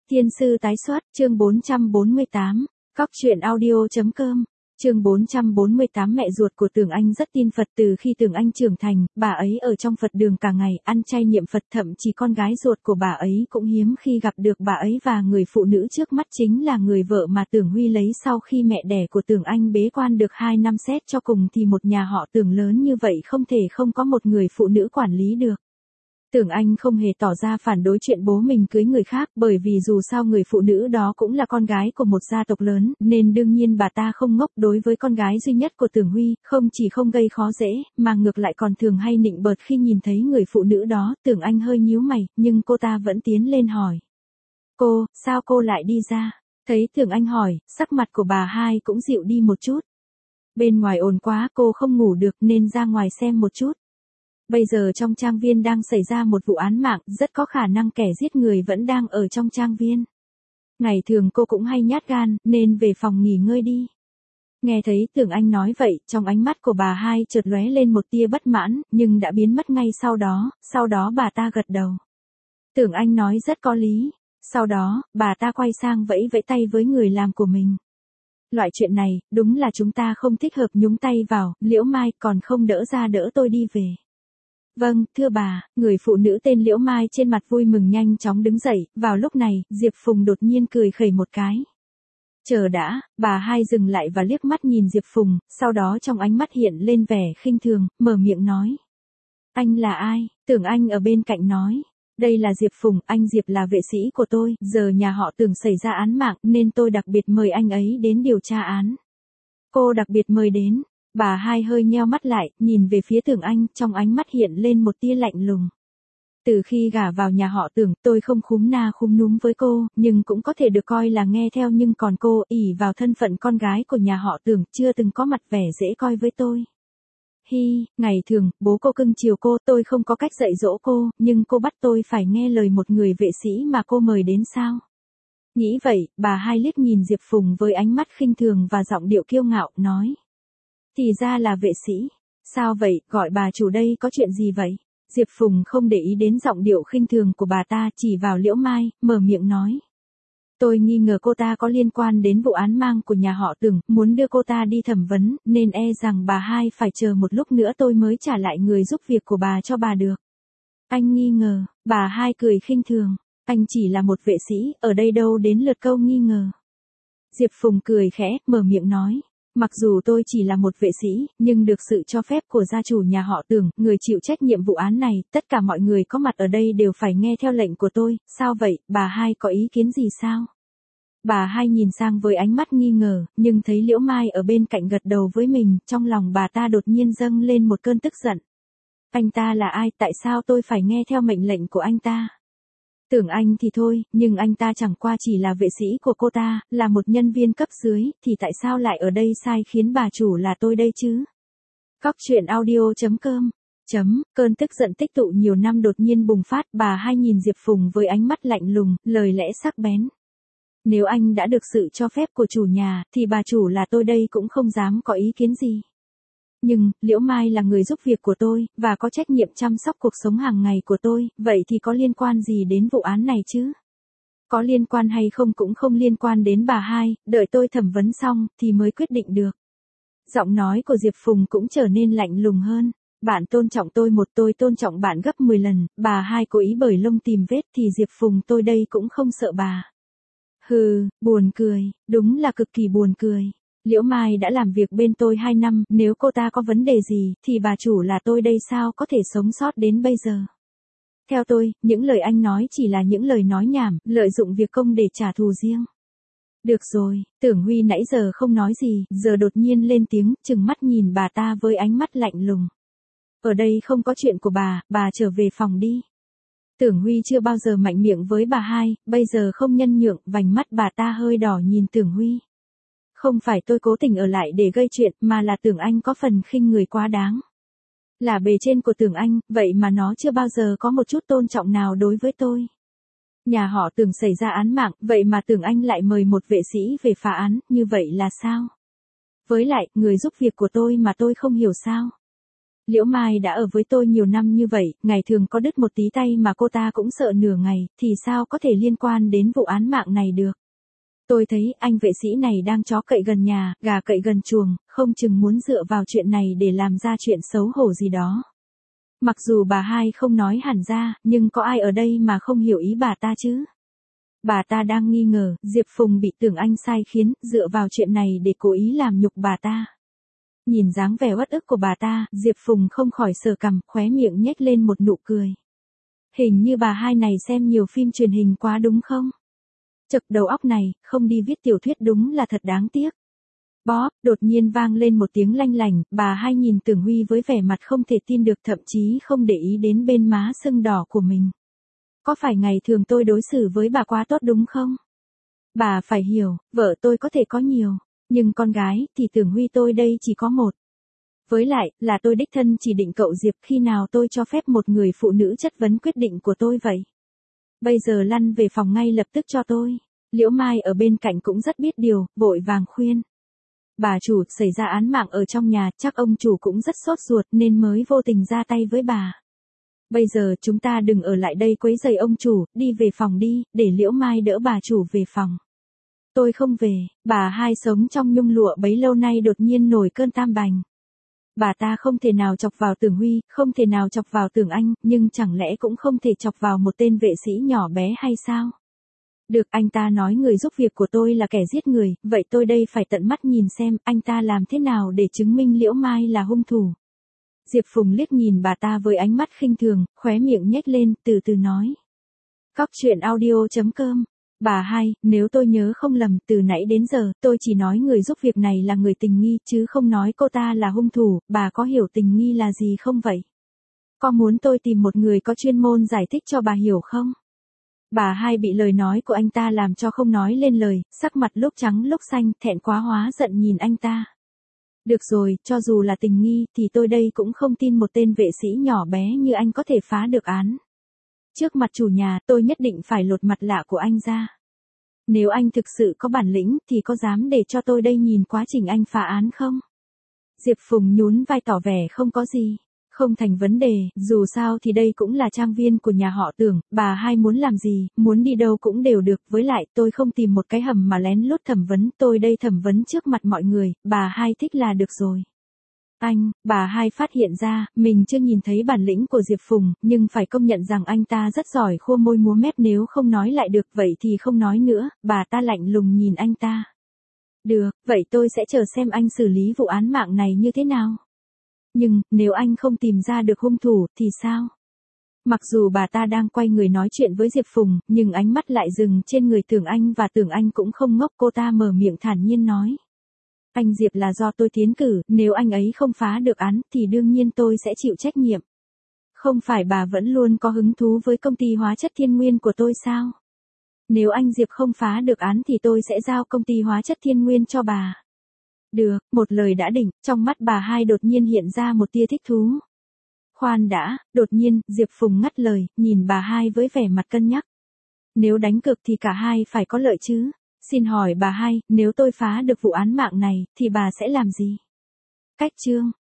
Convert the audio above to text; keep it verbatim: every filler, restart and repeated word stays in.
Thiên sư tái xuất, chương bốn trăm bốn mươi tám, cóc truyện audio.com, chương bốn trăm bốn mươi tám. Mẹ ruột của Tưởng Anh rất tin Phật. Từ khi Tưởng Anh trưởng thành, bà ấy ở trong Phật đường cả ngày, ăn chay niệm Phật. Thậm chí con gái ruột của bà ấy cũng hiếm khi gặp được bà ấy, và người phụ nữ trước mắt chính là người vợ mà Tưởng Huy lấy sau khi mẹ đẻ của Tưởng Anh bế quan được hai năm. Xét cho cùng thì một nhà họ Tưởng lớn như vậy không thể không có một người phụ nữ quản lý được. Tưởng Anh không hề tỏ ra phản đối chuyện bố mình cưới người khác, bởi vì dù sao người phụ nữ đó cũng là con gái của một gia tộc lớn, nên đương nhiên bà ta không ngốc. Đối với con gái duy nhất của Tưởng Huy, không chỉ không gây khó dễ, mà ngược lại còn thường hay nịnh bợt khi nhìn thấy người phụ nữ đó. Tưởng Anh hơi nhíu mày, nhưng cô ta vẫn tiến lên hỏi. Cô, sao cô lại đi ra? Thấy Tưởng Anh hỏi, sắc mặt của bà hai cũng dịu đi một chút. Bên ngoài ồn quá, cô không ngủ được nên ra ngoài xem một chút. Bây giờ trong trang viên đang xảy ra một vụ án mạng, rất có khả năng kẻ giết người vẫn đang ở trong trang viên. Ngày thường cô cũng hay nhát gan, nên về phòng nghỉ ngơi đi. Nghe thấy Tưởng Anh nói vậy, trong ánh mắt của bà hai chợt lóe lên một tia bất mãn, nhưng đã biến mất ngay sau đó. Sau đó bà ta gật đầu. Tưởng Anh nói rất có lý. Sau đó, bà ta quay sang vẫy vẫy tay với người làm của mình. Loại chuyện này, đúng là chúng ta không thích hợp nhúng tay vào. Liễu Mai, còn không đỡ ra đỡ tôi đi về. Vâng, thưa bà. Người phụ nữ tên Liễu Mai trên mặt vui mừng nhanh chóng đứng dậy. Vào lúc này, Diệp Phùng đột nhiên cười khẩy một cái. Chờ đã. Bà hai dừng lại và liếc mắt nhìn Diệp Phùng, sau đó trong ánh mắt hiện lên vẻ khinh thường, mở miệng nói. Anh là ai? Tưởng Anh ở bên cạnh nói. Đây là Diệp Phùng, anh Diệp là vệ sĩ của tôi. Giờ nhà họ Tưởng xảy ra án mạng, nên tôi đặc biệt mời anh ấy đến điều tra án. Cô đặc biệt mời đến. Bà hai hơi nheo mắt lại, nhìn về phía Tưởng Anh, trong ánh mắt hiện lên một tia lạnh lùng. Từ khi gả vào nhà họ Tưởng, tôi không khúm na khúm núm với cô, nhưng cũng có thể được coi là nghe theo. Nhưng còn cô, ỷ vào thân phận con gái của nhà họ Tưởng, chưa từng có mặt vẻ dễ coi với tôi. Hi, ngày thường, bố cô cưng chiều cô, tôi không có cách dạy dỗ cô, nhưng cô bắt tôi phải nghe lời một người vệ sĩ mà cô mời đến sao? Nghĩ vậy, bà hai liếc nhìn Diệp Phùng với ánh mắt khinh thường và giọng điệu kiêu ngạo, nói. Thì ra là vệ sĩ. Sao vậy, gọi bà chủ đây có chuyện gì vậy? Diệp Phùng không để ý đến giọng điệu khinh thường của bà ta, chỉ vào Liễu Mai, mở miệng nói. Tôi nghi ngờ cô ta có liên quan đến vụ án mang của nhà họ Tưởng, muốn đưa cô ta đi thẩm vấn, nên e rằng bà hai phải chờ một lúc nữa tôi mới trả lại người giúp việc của bà cho bà được. Anh nghi ngờ, bà hai cười khinh thường. Anh chỉ là một vệ sĩ, ở đây đâu đến lượt câu nghi ngờ. Diệp Phùng cười khẽ, mở miệng nói. Mặc dù tôi chỉ là một vệ sĩ, nhưng được sự cho phép của gia chủ nhà họ Tưởng, người chịu trách nhiệm vụ án này, tất cả mọi người có mặt ở đây đều phải nghe theo lệnh của tôi. Sao vậy, bà hai có ý kiến gì sao? Bà hai nhìn sang với ánh mắt nghi ngờ, nhưng thấy Liễu Mai ở bên cạnh gật đầu với mình, trong lòng bà ta đột nhiên dâng lên một cơn tức giận. Anh ta là ai, tại sao tôi phải nghe theo mệnh lệnh của anh ta? Tưởng Anh thì thôi, nhưng anh ta chẳng qua chỉ là vệ sĩ của cô ta, là một nhân viên cấp dưới, thì tại sao lại ở đây sai khiến bà chủ là tôi đây chứ? Cóc truyện audio.com. Chấm, cơn tức giận tích tụ nhiều năm đột nhiên bùng phát. Bà hai nhìn Diệp Phùng với ánh mắt lạnh lùng, lời lẽ sắc bén. Nếu anh đã được sự cho phép của chủ nhà, thì bà chủ là tôi đây cũng không dám có ý kiến gì. Nhưng, Liễu Mai là người giúp việc của tôi, và có trách nhiệm chăm sóc cuộc sống hàng ngày của tôi, vậy thì có liên quan gì đến vụ án này chứ? Có liên quan hay không cũng không liên quan đến bà hai, đợi tôi thẩm vấn xong, thì mới quyết định được. Giọng nói của Diệp Phùng cũng trở nên lạnh lùng hơn. Bạn tôn trọng tôi một, tôi tôn trọng bạn gấp mười lần, bà hai cố ý bởi lông tìm vết thì Diệp Phùng tôi đây cũng không sợ bà. Hừ, buồn cười, đúng là cực kỳ buồn cười. Liễu Mai đã làm việc bên tôi hai năm, nếu cô ta có vấn đề gì, thì bà chủ là tôi đây sao có thể sống sót đến bây giờ. Theo tôi, những lời anh nói chỉ là những lời nói nhảm, lợi dụng việc công để trả thù riêng. Được rồi, Tưởng Huy nãy giờ không nói gì, giờ đột nhiên lên tiếng, trừng mắt nhìn bà ta với ánh mắt lạnh lùng. Ở đây không có chuyện của bà, bà trở về phòng đi. Tưởng Huy chưa bao giờ mạnh miệng với bà hai, bây giờ không nhân nhượng, vành mắt bà ta hơi đỏ nhìn Tưởng Huy. Không phải tôi cố tình ở lại để gây chuyện, mà là Tưởng Anh có phần khinh người quá đáng. Là bề trên của Tưởng Anh, vậy mà nó chưa bao giờ có một chút tôn trọng nào đối với tôi. Nhà họ Tưởng xảy ra án mạng, vậy mà Tưởng Anh lại mời một vệ sĩ về phá án, như vậy là sao? Với lại, người giúp việc của tôi mà tôi không hiểu sao? Liễu Mai đã ở với tôi nhiều năm như vậy, ngày thường có đứt một tí tay mà cô ta cũng sợ nửa ngày, thì sao có thể liên quan đến vụ án mạng này được. Tôi thấy anh vệ sĩ này đang chó cậy gần nhà, gà cậy gần chuồng, không chừng muốn dựa vào chuyện này để làm ra chuyện xấu hổ gì đó. Mặc dù bà hai không nói hẳn ra, nhưng có ai ở đây mà không hiểu ý bà ta chứ? Bà ta đang nghi ngờ, Diệp Phùng bị Tưởng Anh sai khiến, dựa vào chuyện này để cố ý làm nhục bà ta. Nhìn dáng vẻ uất ức của bà ta, Diệp Phùng không khỏi sờ cằm, khóe miệng nhếch lên một nụ cười. Hình như bà hai này xem nhiều phim truyền hình quá đúng không? Chực đầu óc này, không đi viết tiểu thuyết đúng là thật đáng tiếc. Bóp, đột nhiên vang lên một tiếng lanh lảnh, bà hai nhìn Tưởng Huy với vẻ mặt không thể tin được, thậm chí không để ý đến bên má sưng đỏ của mình. Có phải ngày thường tôi đối xử với bà quá tốt đúng không? Bà phải hiểu, vợ tôi có thể có nhiều, nhưng con gái thì Tưởng Huy tôi đây chỉ có một. Với lại, là tôi đích thân chỉ định cậu Diệp, khi nào tôi cho phép một người phụ nữ chất vấn quyết định của tôi vậy? Bây giờ lăn về phòng ngay lập tức cho tôi. Liễu Mai ở bên cạnh cũng rất biết điều, vội vàng khuyên. Bà chủ, xảy ra án mạng ở trong nhà, chắc ông chủ cũng rất sốt ruột nên mới vô tình ra tay với bà. Bây giờ chúng ta đừng ở lại đây quấy rầy ông chủ, đi về phòng đi, để Liễu Mai đỡ bà chủ về phòng. Tôi không về, bà hai sống trong nhung lụa bấy lâu nay đột nhiên nổi cơn tam bành. Bà ta không thể nào chọc vào Tưởng Huy, không thể nào chọc vào Tưởng Anh, nhưng chẳng lẽ cũng không thể chọc vào một tên vệ sĩ nhỏ bé hay sao? Được, anh ta nói người giúp việc của tôi là kẻ giết người, vậy tôi đây phải tận mắt nhìn xem anh ta làm thế nào để chứng minh Liễu Mai là hung thủ. Diệp Phùng liếc nhìn bà ta với ánh mắt khinh thường, khóe miệng nhếch lên, từ từ nói. Cóc truyện audio chấm com. Bà hai, nếu tôi nhớ không lầm, từ nãy đến giờ, tôi chỉ nói người giúp việc này là người tình nghi, chứ không nói cô ta là hung thủ, bà có hiểu tình nghi là gì không vậy? Có muốn tôi tìm một người có chuyên môn giải thích cho bà hiểu không? Bà hai bị lời nói của anh ta làm cho không nói lên lời, sắc mặt lúc trắng lúc xanh, thẹn quá hóa giận nhìn anh ta. Được rồi, cho dù là tình nghi, thì tôi đây cũng không tin một tên vệ sĩ nhỏ bé như anh có thể phá được án. Trước mặt chủ nhà, tôi nhất định phải lột mặt lạ của anh ra. Nếu anh thực sự có bản lĩnh, thì có dám để cho tôi đây nhìn quá trình anh phá án không? Diệp Phùng nhún vai tỏ vẻ không có gì. Không thành vấn đề, dù sao thì đây cũng là trang viên của nhà họ Tưởng, bà hai muốn làm gì, muốn đi đâu cũng đều được, với lại tôi không tìm một cái hầm mà lén lút thẩm vấn, tôi đây thẩm vấn trước mặt mọi người, bà hai thích là được rồi. Anh, bà hai phát hiện ra, mình chưa nhìn thấy bản lĩnh của Diệp Phùng, nhưng phải công nhận rằng anh ta rất giỏi khua môi múa mép, nếu không nói lại được vậy thì không nói nữa, bà ta lạnh lùng nhìn anh ta. Được, vậy tôi sẽ chờ xem anh xử lý vụ án mạng này như thế nào. Nhưng, nếu anh không tìm ra được hung thủ, thì sao? Mặc dù bà ta đang quay người nói chuyện với Diệp Phùng, nhưng ánh mắt lại dừng trên người Tưởng Anh và Tưởng Anh cũng không ngốc, cô ta mở miệng thản nhiên nói. Anh Diệp là do tôi tiến cử, nếu anh ấy không phá được án, thì đương nhiên tôi sẽ chịu trách nhiệm. Không phải bà vẫn luôn có hứng thú với công ty hóa chất Thiên Nguyên của tôi sao? Nếu anh Diệp không phá được án thì tôi sẽ giao công ty hóa chất Thiên Nguyên cho bà. Được, một lời đã định, trong mắt bà hai đột nhiên hiện ra một tia thích thú. Khoan đã, đột nhiên, Diệp Phùng ngắt lời, nhìn bà hai với vẻ mặt cân nhắc. Nếu đánh cược thì cả hai phải có lợi chứ. Xin hỏi bà hai, nếu tôi phá được vụ án mạng này, thì bà sẽ làm gì? Cách chương.